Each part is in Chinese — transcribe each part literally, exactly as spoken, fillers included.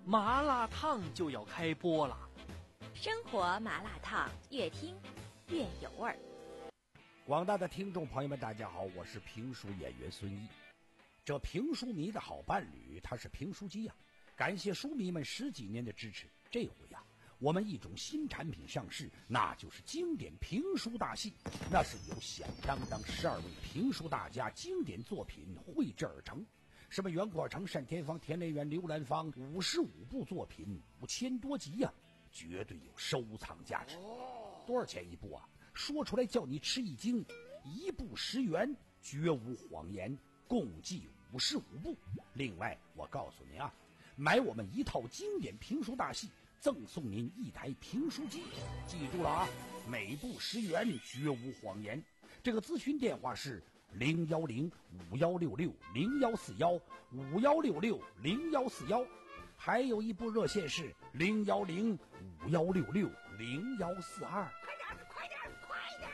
麻辣烫就要开播了。 生活麻辣烫，越听越有味儿。 广大的听众朋友们，大家好，我是评书演员孙毅。这评书迷的好伴侣，他是评书机呀、啊！感谢书迷们十几年的支持。这回呀、啊，我们一种新产品上市，那就是经典评书大戏。那是由响当当十二位评书大家经典作品绘制而成。什么袁国成、单田芳、田连元、刘兰芳，五十五部作品，五千多集呀、啊，绝对有收藏价值。多少钱一部啊？说出来叫你吃一惊，一部十元，绝无谎言，共计五十五部。另外，我告诉您啊，买我们一套经典评书大戏，赠送您一台评书机。记住了啊，每部十元，绝无谎言。这个咨询电话是零幺零五幺六六零幺四幺五幺六六零幺四幺，还有一部热线是零幺零五幺六六零幺四二。 快点，快点，快点！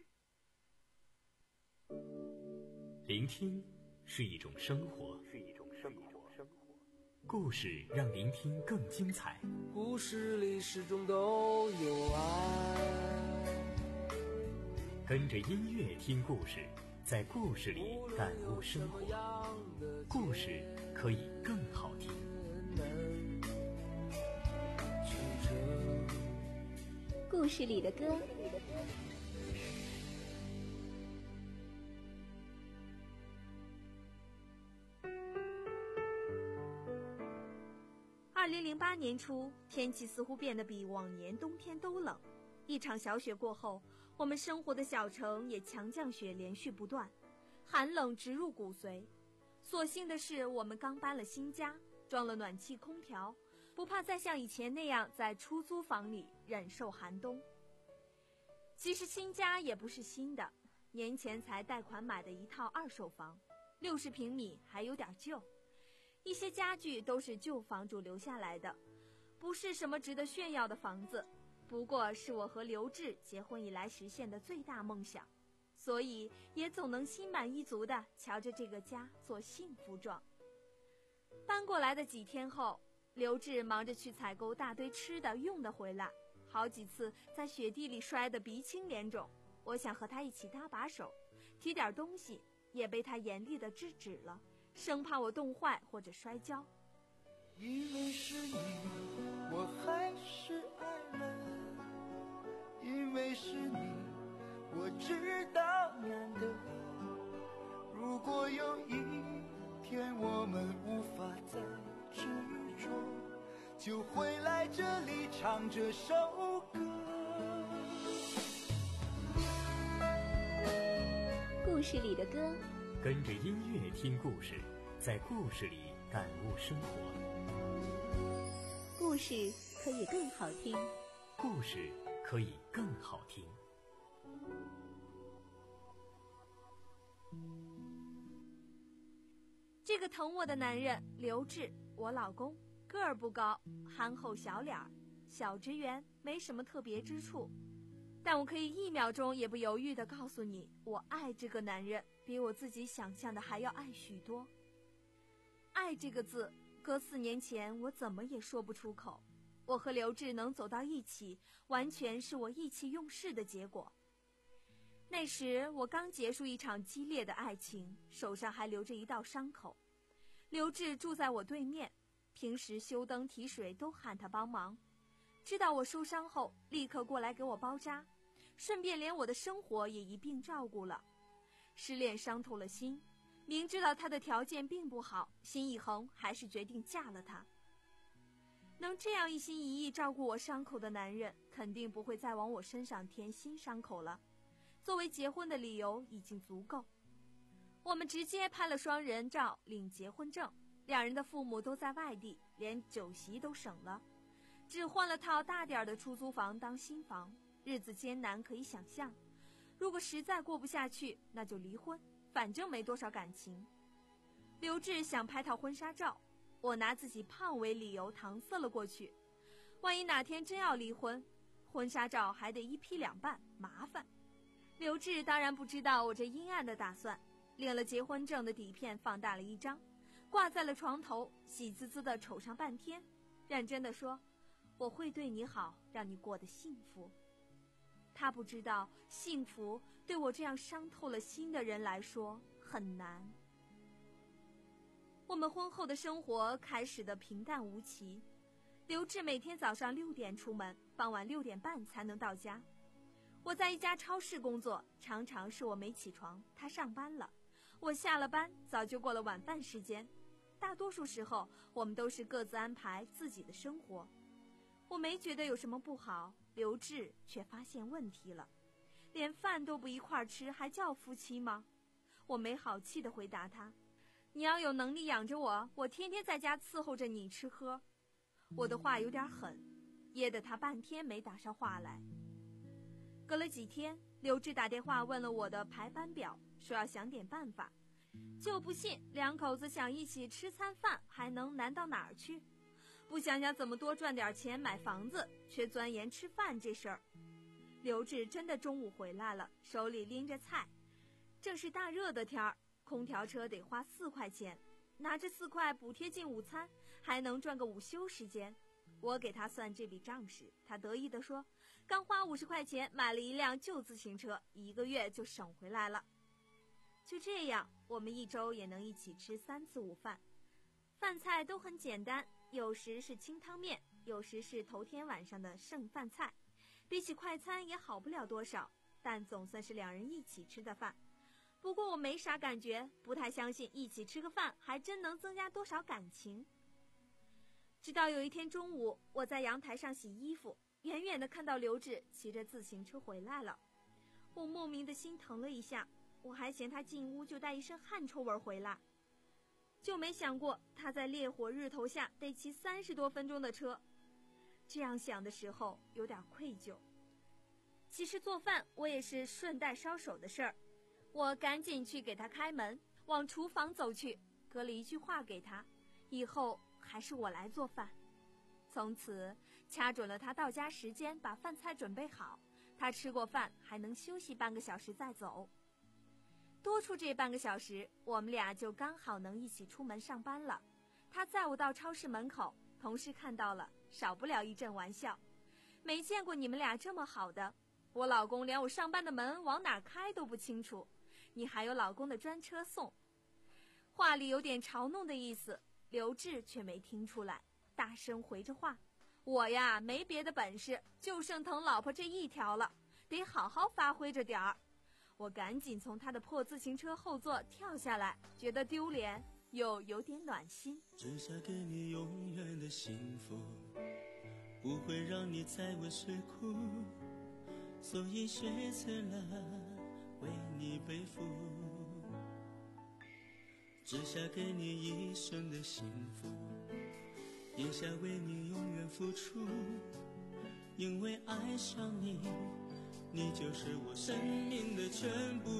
聆听是一种生活，是一种生活。故事让聆听更精彩。 故事里始终都有爱。 跟着音乐听故事，在故事里感悟生活。故事可以更好听。 故事里的歌。 二零零八年初，天气似乎变得比往年冬天都冷。一场小雪过后，我们生活的小城也强降雪连续不断，寒冷直入骨髓。所幸的是，我们刚搬了新家，装了暖气空调，不怕再像以前那样在出租房里忍受寒冬。其实新家也不是新的，年前才贷款买的一套二手房，六十平米，还有点旧。一些家具都是旧房主留下来的，不是什么值得炫耀的房子，不过是我和刘志结婚以来实现的最大梦想，所以也总能心满意足地瞧着这个家做幸福状。搬过来的几天后，刘志忙着去采购大堆吃的用的回来，好几次在雪地里摔得鼻青脸肿。我想和他一起搭把手，提点东西，也被他严厉地制止了，生怕我冻坏或者摔跤。 因为是你，我还是爱了；因为是你，我知道难得。如果有一天我们无法再执着，就回来这里唱这首歌。 故事里的歌， 跟着音乐听故事，在故事里感悟生活。 故事可以更好听。 故事可以更好听。 这个疼我的男人刘志，我老公，个儿不高，憨厚小脸儿，小职员，没什么特别之处。但我可以一秒钟也不犹豫地告诉你，我爱这个男人，比我自己想象的还要爱许多。爱这个字，搁四年前我怎么也说不出口。我和刘志能走到一起，完全是我意气用事的结果。那时我刚结束一场激烈的爱情，手上还留着一道伤口。刘志住在我对面，平时修灯提水都喊他帮忙。知道我受伤后，立刻过来给我包扎，顺便连我的生活也一并照顾了。失恋伤透了心，明知道他的条件并不好，心一横，还是决定嫁了他。能这样一心一意照顾我伤口的男人，肯定不会再往我身上添新伤口了。作为结婚的理由已经足够。我们直接拍了双人照，领结婚证，两人的父母都在外地，连酒席都省了，只换了套大点的出租房当新房，日子艰难可以想象。如果实在过不下去，那就离婚，反正没多少感情。刘志想拍套婚纱照，我拿自己胖为理由搪塞了过去。万一哪天真要离婚，婚纱照还得一批两半，麻烦。刘志当然不知道我这阴暗的打算，领了结婚证的底片放大了一张，挂在了床头，喜滋滋的瞅上半天。 认真地说，我会对你好，让你过得幸福。他不知道，幸福对我这样伤透了心的人来说很难。我们婚后的生活开始的平淡无奇。刘志每天早上六点出门，傍晚六点半才能到家。我在一家超市工作，常常是我没起床，他上班了。我下了班，早就过了晚饭时间。大多数时候，我们都是各自安排自己的生活。我没觉得有什么不好，刘志却发现问题了。连饭都不一块吃，还叫夫妻吗？我没好气地回答他，你要有能力养着我，我天天在家伺候着你吃喝。我的话有点狠，噎得他半天没打上话来。隔了几天，刘志打电话问了我的排班表，说要想点办法。就不信两口子想一起吃餐饭还能难到哪儿去？不想想怎么多赚点钱买房子，却钻研吃饭这事儿。刘志真的中午回来了，手里拎着菜。正是大热的天儿，空调车得花四块钱，拿着四块补贴进午餐，还能赚个午休时间。我给他算这笔账时，他得意地说，刚花五十块钱买了一辆旧自行车，一个月就省回来了。就这样，我们一周也能一起吃三次午饭，饭菜都很简单，有时是清汤面，有时是头天晚上的剩饭菜，比起快餐也好不了多少，但总算是两人一起吃的饭。不过我没啥感觉，不太相信一起吃个饭还真能增加多少感情。直到有一天中午，我在阳台上洗衣服，远远地看到刘志骑着自行车回来了，我莫名的心疼了一下。我还嫌他进屋就带一身汗臭味回来，就没想过他在烈火日头下得骑三十多分钟的车。这样想的时候有点愧疚。其实做饭我也是顺带捎手的事儿，我赶紧去给他开门，往厨房走去，搁了一句话给他，以后还是我来做饭。从此掐准了他到家时间，把饭菜准备好，他吃过饭还能休息半个小时再走。多出这半个小时，我们俩就刚好能一起出门上班了。他载我到超市门口，同事看到了，少不了一阵玩笑。没见过你们俩这么好的，我老公连我上班的门往哪开都不清楚，你还有老公的专车送。话里有点嘲弄的意思，刘志却没听出来，大声回着话，我呀没别的本事，就剩疼老婆这一条了，得好好发挥着点儿。我赶紧从他的破自行车后座跳下来，觉得丢脸又有点暖心。 只想给你永远的幸福，不会让你再为谁哭，所以选择了为你背负。只想给你一生的幸福，也想为你永远付出，因为爱上你，你就是我生命的全部。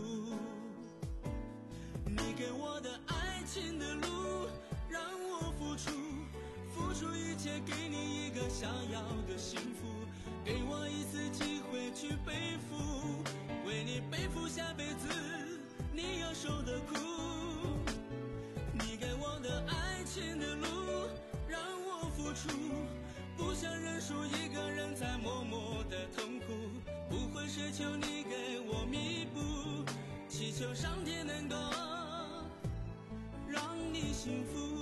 你给我的爱情的路，让我付出，付出一切，给你一个想要的幸福，给我一次机会去背负，为你背负下辈子你要受的苦。你给我的爱情的路，让我付出，不想认输一个人在默默的痛苦，不会奢求你给我弥补，祈求上天能够让你幸福。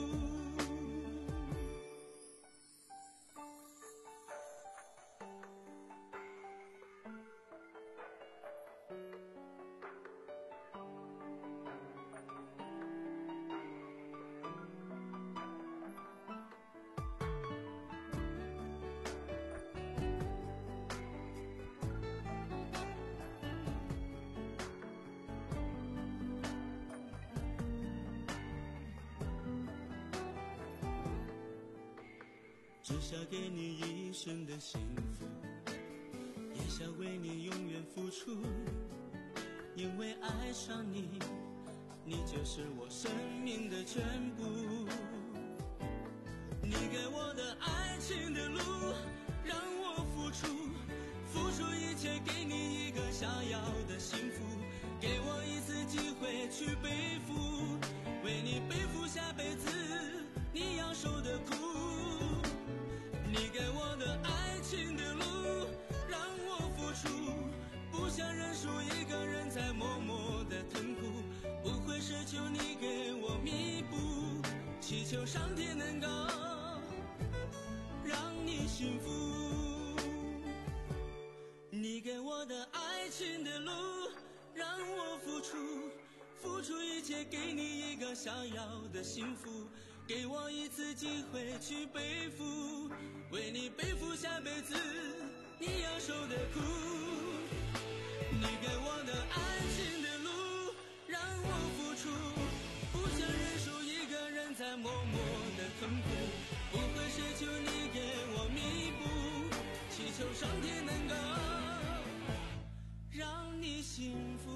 只想给你一生的幸福，也想为你永远付出，因为爱上你，你就是我生命的全部。你给我的爱情的路，让我付出，付出一切，给你一个想要的幸福，给我一次机会去背负，为你背负下辈子你要受的苦。 切给你一个想要的幸福，给我一次机会去背负，为你背负下辈子你要受的苦。你给我的爱情的路让我付出，不想忍受一个人在默默的痛苦，不会奢求你给我弥补，祈求上天能够让你幸福。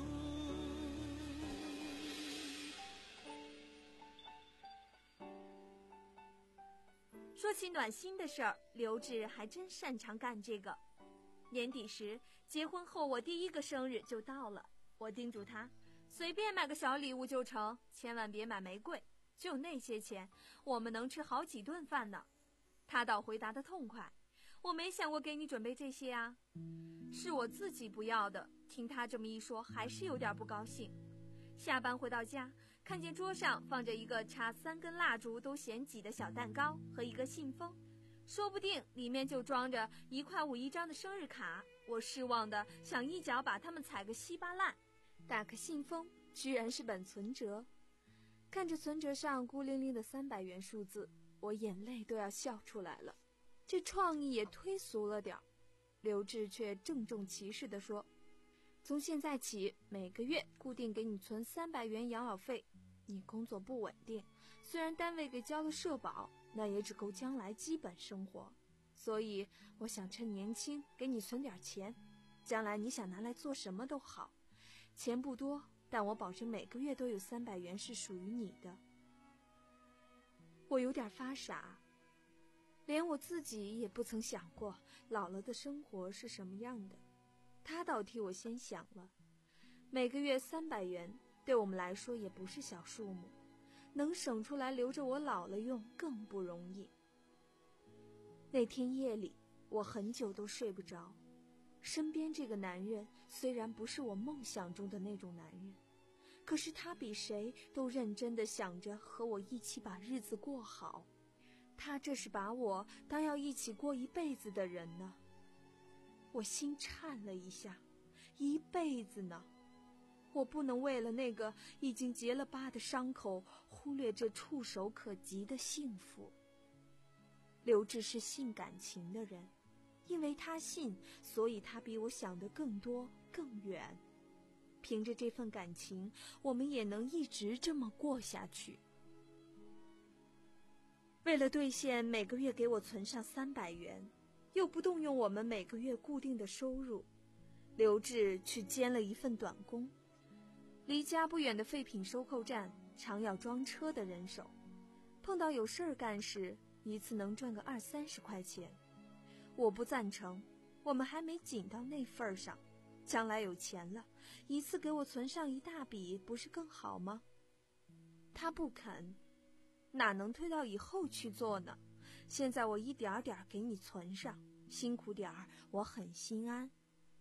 说起暖心的事儿，刘志还真擅长干这个。年底时，结婚后我第一个生日就到了，我叮嘱他，随便买个小礼物就成，千万别买玫瑰，就那些钱，我们能吃好几顿饭呢。他倒回答得痛快，我没想过给你准备这些啊，是我自己不要的。听他这么一说，还是有点不高兴。下班回到家，看见桌上放着一个插三根蜡烛都嫌挤的小蛋糕和一个信封，说不定里面就装着一块五一张的生日卡，我失望的想一脚把它们踩个稀巴烂。打开信封，居然是本存折，看着存折上孤零零的三百元数字，我眼泪都要笑出来了。这创意也忒俗了点儿。刘志却郑重其事地说，从现在起每个月固定给你存三百元养老费，你工作不稳定，虽然单位给交了社保，那也只够将来基本生活，所以我想趁年轻给你存点钱，将来你想拿来做什么都好，钱不多，但我保证每个月都有三百元是属于你的。我有点发傻，连我自己也不曾想过老了的生活是什么样的，他倒替我先想了。每个月三百元对我们来说也不是小数目，能省出来留着我老了用更不容易。那天夜里我很久都睡不着，身边这个男人虽然不是我梦想中的那种男人，可是他比谁都认真地想着和我一起把日子过好，他这是把我当要一起过一辈子的人呢。我心颤了一下，一辈子呢？我不能为了那个已经结了疤的伤口，忽略这触手可及的幸福。刘志是信感情的人，因为他信，所以他比我想的更多更远。凭着这份感情，我们也能一直这么过下去。为了兑现每个月给我存上三百元，又不动用我们每个月固定的收入，刘志去兼了一份短工。离家不远的废品收购站常要装车的人手，碰到有事儿干时，一次能赚个二三十块钱。我不赞成，我们还没紧到那份儿上，将来有钱了，一次给我存上一大笔，不是更好吗？他不肯，哪能推到以后去做呢？现在我一点点给你存上，辛苦点儿，我很心安。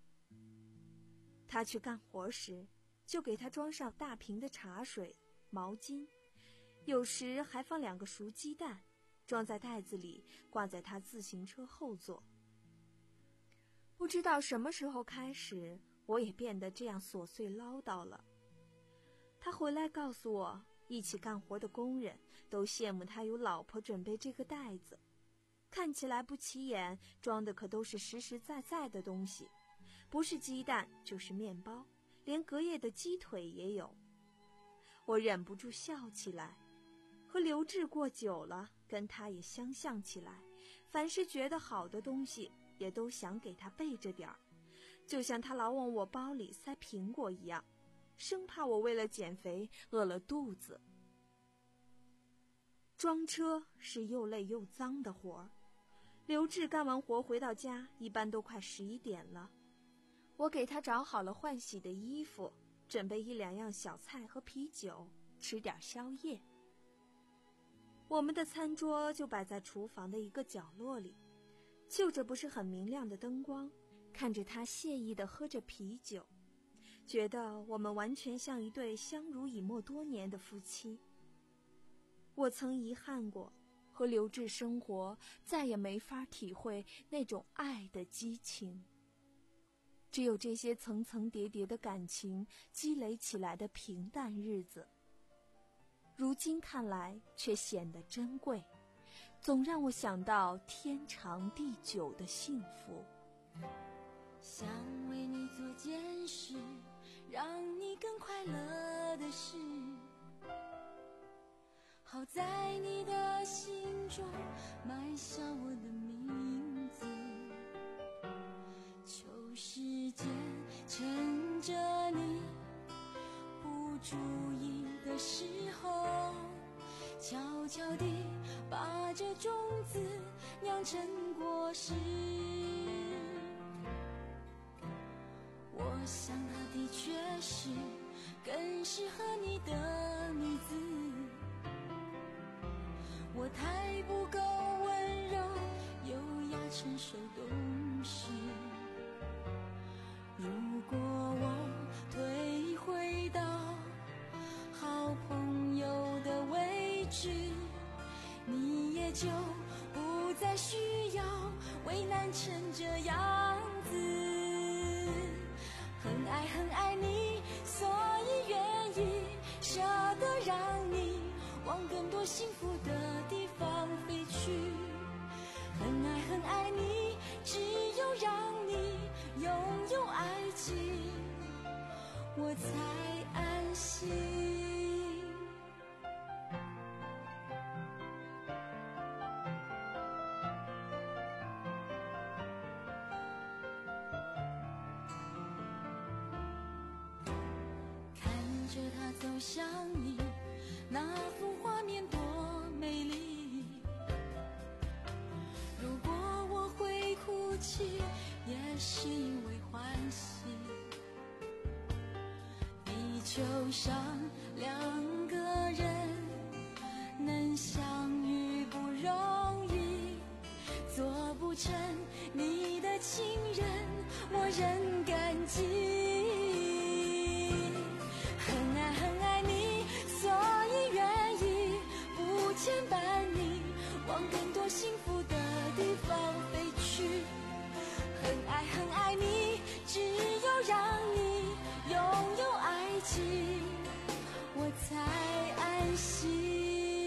他去干活时，就给他装上大瓶的茶水、毛巾，有时还放两个熟鸡蛋，装在袋子里，挂在他自行车后座。不知道什么时候开始，我也变得这样琐碎唠叨了。他回来告诉我，一起干活的工人都羡慕他有老婆准备这个袋子，看起来不起眼，装的可都是实实在在的东西，不是鸡蛋就是面包，连隔夜的鸡腿也有。我忍不住笑起来，和刘志过久了，跟他也相像起来，凡是觉得好的东西也都想给他备着点儿，就像他老往我包里塞苹果一样，生怕我为了减肥饿了肚子。装车是又累又脏的活儿，刘志干完活回到家一般都快十一点了。我给他找好了换洗的衣服，准备一两样小菜和啤酒，吃点宵夜。我们的餐桌就摆在厨房的一个角落里，就着不是很明亮的灯光，看着他惬意地喝着啤酒，觉得我们完全像一对相濡以沫多年的夫妻。我曾遗憾过，和刘志生活再也没法体会那种爱的激情。只有这些层层叠叠的感情积累起来的平淡日子， 如今看来却显得珍贵，总让我想到天长地久的幸福。 想为你做件事，让你更快乐的事，好在你的心中埋下我的名字。求时间趁着你不注意的时候，悄悄地把这种子酿成果实。我想她的确是更适合你的女子，我太不够温柔优雅成熟懂事。如果我退回到好朋友的位置，你也就不再需要为难成这样子。很爱很爱你，所以愿意舍得让你往更多幸福的地方飞去。很爱很爱你，只有让你拥有爱情，我才安心。看着他走向你，那幅画面多美丽。如果我会哭泣，也是因为欢喜。地球上两个人能相遇不容易，做不成你的情人，我仍感激。牵绊你往更多幸福的地方飞去。很爱很爱你，只有让你拥有爱情，我才安心。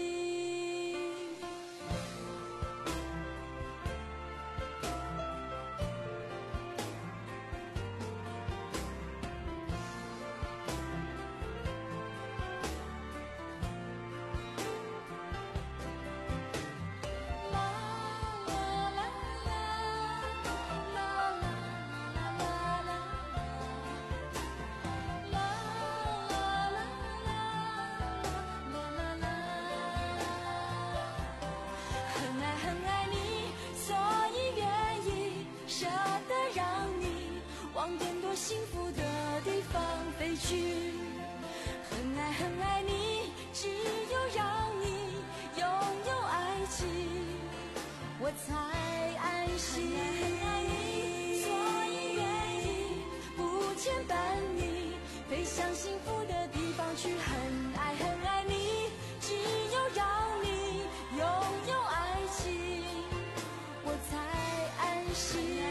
幸福的地方飞去，很爱很爱你，只有让你拥有爱情，我才安心。很爱你，所以愿意不牵绊你，飞向幸福的地方去。很爱很爱你，只有让你拥有爱情，我才安心。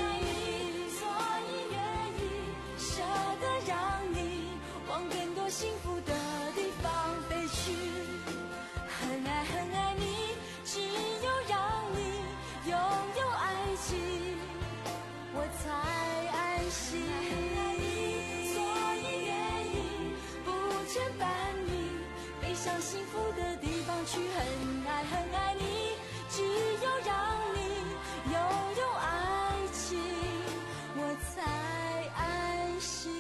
幸福的地方飞去，很爱很爱你，只有让你拥有爱情，我才安心。所以愿意不牵绊你，飞向幸福的地方去。很爱很爱你，只有让你拥有爱情，我才安心。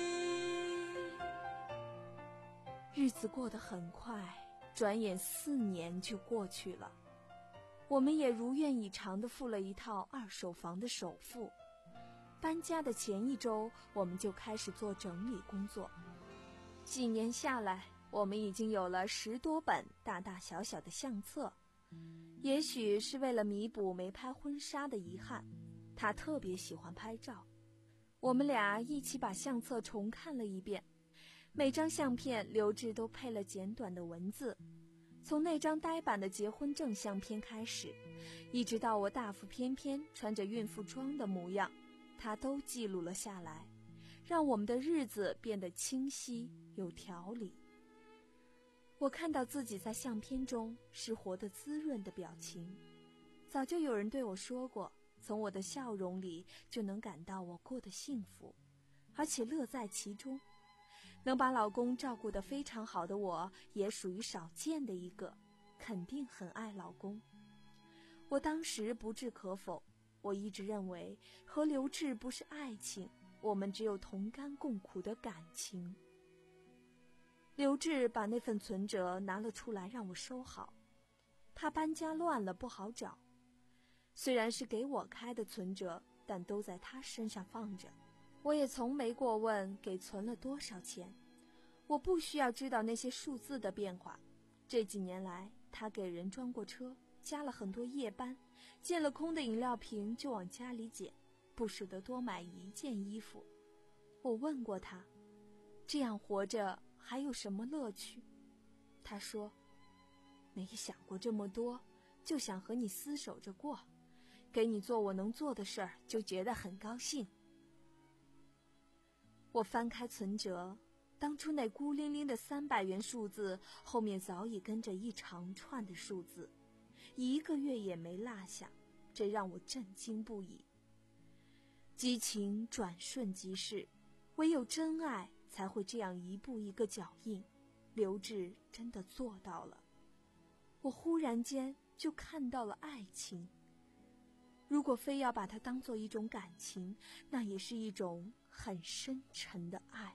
日子过得很快，转眼四年就过去了。我们也如愿以偿地付了一套二手房的首付。搬家的前一周，我们就开始做整理工作。几年下来，我们已经有了十多本大大小小的相册。也许是为了弥补没拍婚纱的遗憾，他特别喜欢拍照。我们俩一起把相册重看了一遍。每张相片刘志都配了简短的文字，从那张呆板的结婚证相片开始，一直到我大腹翩翩穿着孕妇装的模样，他都记录了下来，让我们的日子变得清晰有条理。 我看到自己在相片中是活得滋润的表情，早就有人对我说过，从我的笑容里就能感到我过得幸福，而且乐在其中。能把老公照顾得非常好的我，也属于少见的一个，肯定很爱老公。我当时不置可否，我一直认为和刘志不是爱情，我们只有同甘共苦的感情。刘志把那份存折拿了出来让我收好，他搬家乱了不好找，虽然是给我开的存折，但都在他身上放着。我也从没过问给存了多少钱，我不需要知道那些数字的变化。这几年来，他给人装过车，加了很多夜班，见了空的饮料瓶就往家里捡，不舍得多买一件衣服。我问过他，这样活着还有什么乐趣？他说，没想过这么多，就想和你厮守着过，给你做我能做的事儿，就觉得很高兴。我翻开存折，当初那孤零零的三百元数字后面早已跟着一长串的数字，一个月也没落下，这让我震惊不已。激情转瞬即逝，唯有真爱才会这样一步一个脚印。刘志真的做到了，我忽然间就看到了爱情。如果非要把它当作一种感情，那也是一种很深沉的爱。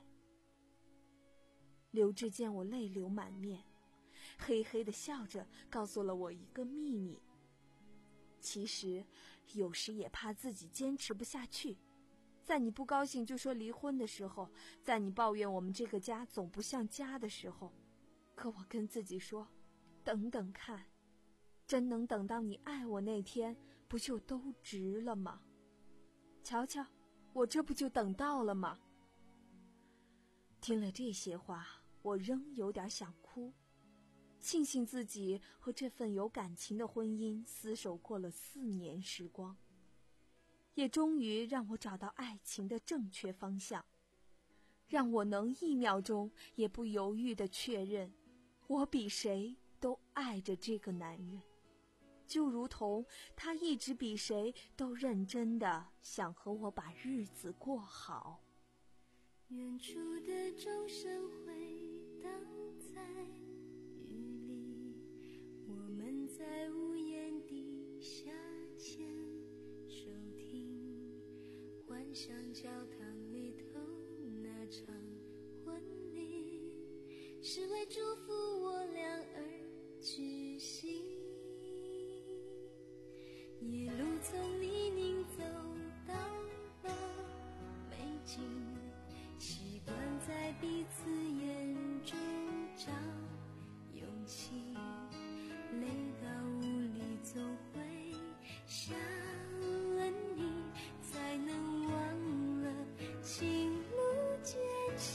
刘志见我泪流满面，嘿嘿地笑着告诉了我一个秘密。其实有时也怕自己坚持不下去，在你不高兴就说离婚的时候，在你抱怨我们这个家总不像家的时候，可我跟自己说，等等看，真能等到你爱我那天，不就都值了吗？瞧瞧，我这不就等到了吗？听了这些话，我仍有点想哭，庆幸自己和这份有感情的婚姻厮守过了四年时光，也终于让我找到爱情的正确方向，让我能一秒钟也不犹豫地确认，我比谁都爱着这个男人，就如同他一直比谁都认真地想和我把日子过好。 远处的钟声回荡在雨里，我们在屋檐底下牵手听，幻想教堂里头那场婚礼是为祝福我俩而举行，一路从泥泞走到了美景，习惯在彼此眼中找勇气，累到无力总会想问你，才能忘了情路艰辛。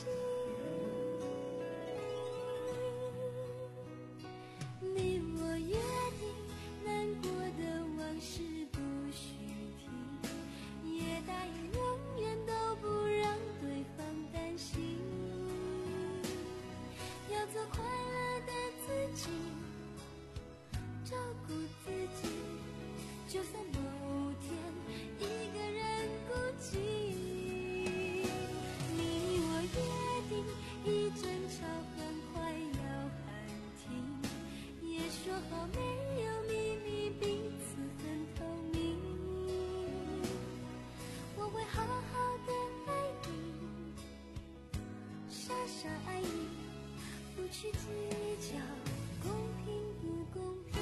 你我约定，难过的往事不许提，也答应永远都不让对方担心，要做快乐的自己，照顾自己，就算某天一个人孤寂。你我约定，一争吵很快要喊停，也说好没有秘密，彼此很透明。我会好好的爱你，傻傻爱你，不去计较公平不公平。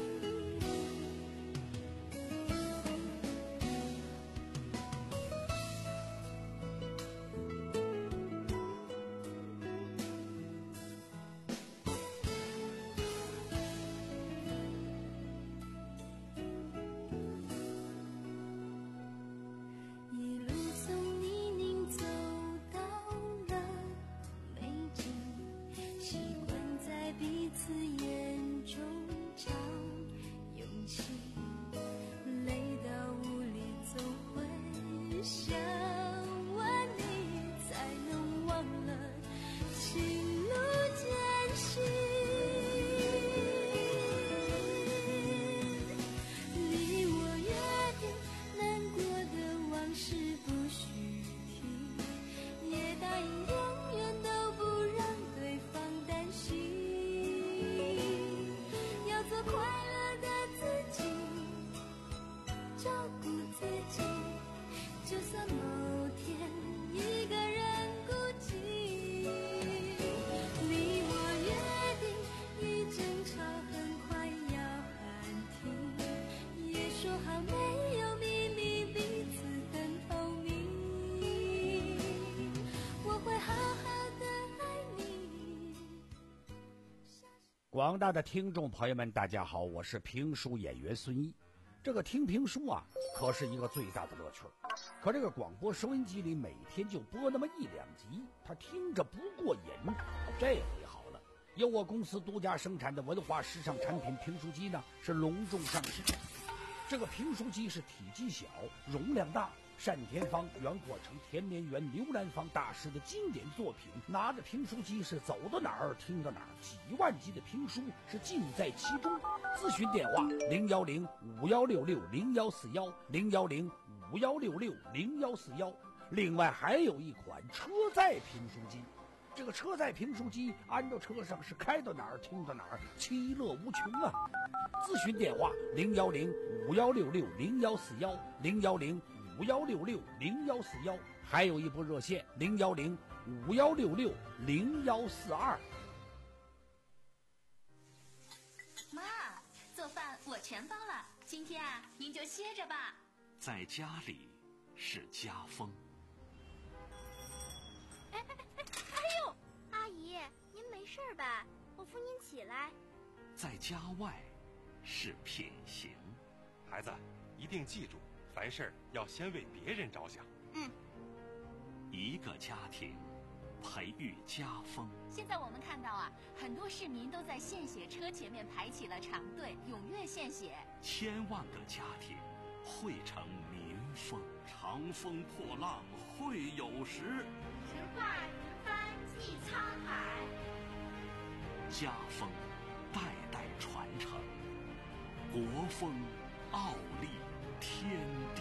一路从泥泞走到了美景，习惯在彼此眼中找勇气，累到无力总会想问你，才能忘了情路艰辛。 就算某天一个人孤寂，你我约定一争吵很快要喊停，也说好没有秘密，彼此很透明，我会好好的爱你。 广大的听众朋友们大家好，我是评书演员孙一。这个听评书啊可是一个最大的乐趣，可这个广播收音机里每天就播那么一两集，他听着不过瘾。这回好了，由我公司独家生产的文化时尚产品评书机呢是隆重上市。这个评书机是体积小，容量大，单田芳、袁国成、田连元、刘兰芳大师的经典作品，拿着评书机是走到哪儿听到哪儿，几万集的评书是尽在其中。咨询电话零幺零五幺六六零幺四幺零幺零五幺六六零幺四幺。另外还有一款车载评书机，这个车载评书机安到车上是开到哪儿听到哪儿，其乐无穷啊！咨询电话零幺零五幺六六零幺四幺零幺零五幺六六零幺四幺，还有一部热线零幺零五幺六六零幺四二。 妈，做饭我全包了，今天啊，您就歇着吧。 在家里是家风。 哎哎哎哎呦，阿姨，您没事吧？我扶您起来。 在家外是品行。 孩子，一定记住，凡事要先为别人着想。 嗯。 一个家庭培育家风。 现在我们看到啊，很多市民都在献血车前面排起了长队，踊跃献血。 千万个家庭汇成民风，长风破浪会有时， 直挂云帆济沧海。 家风代代传承，国风傲立天地。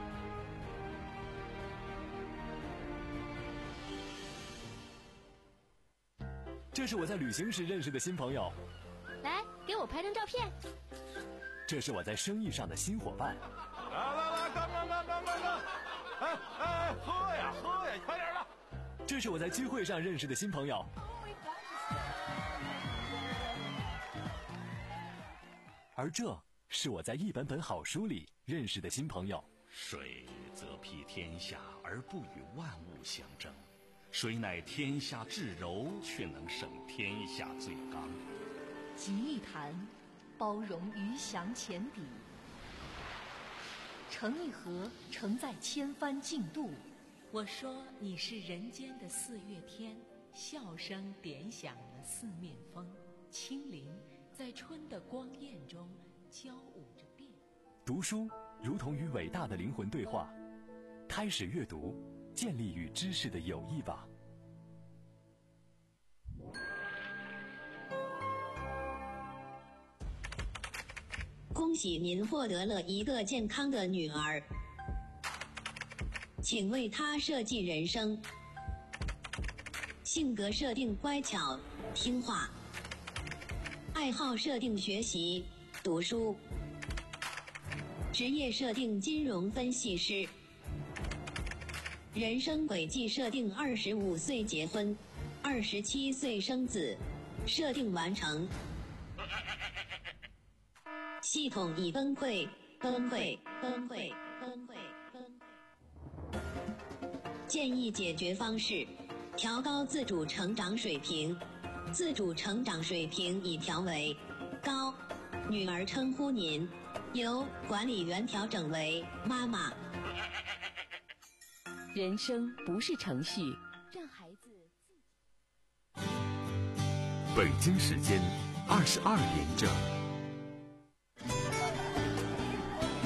这是我在旅行时认识的新朋友， 来，给我拍张照片。 这是我在生意上的新伙伴。 来来来，干干干干干干！哎哎，喝呀喝呀，快点的！ 这是我在聚会上认识的新朋友。而这是我在一本本好书里认识的新朋友。 水则披天下而不与万物相争，水乃天下至柔，却能胜天下最刚。 吉利谈，包容鱼翔浅底；诚意和，承载千帆竞渡。 我说你是人间的四月天，笑声点响了四面风，清灵在春的光艳中交舞着变。 读书如同与伟大的灵魂对话，开始阅读，建立与知识的友谊吧。 恭喜您获得了一个健康的女儿，请为她设计人生。性格设定乖巧听话，爱好设定学习读书，职业设定金融分析师，人生轨迹设定二十五岁结婚，二十七岁生子，设定完成。系统已崩溃，崩溃，崩溃，崩溃，崩溃。建议解决方式：调高自主成长水平，自主成长水平已调为高。女儿称呼您，由管理员调整为妈妈。 人生不是程序， 让孩子自己。 北京时间二十二点整。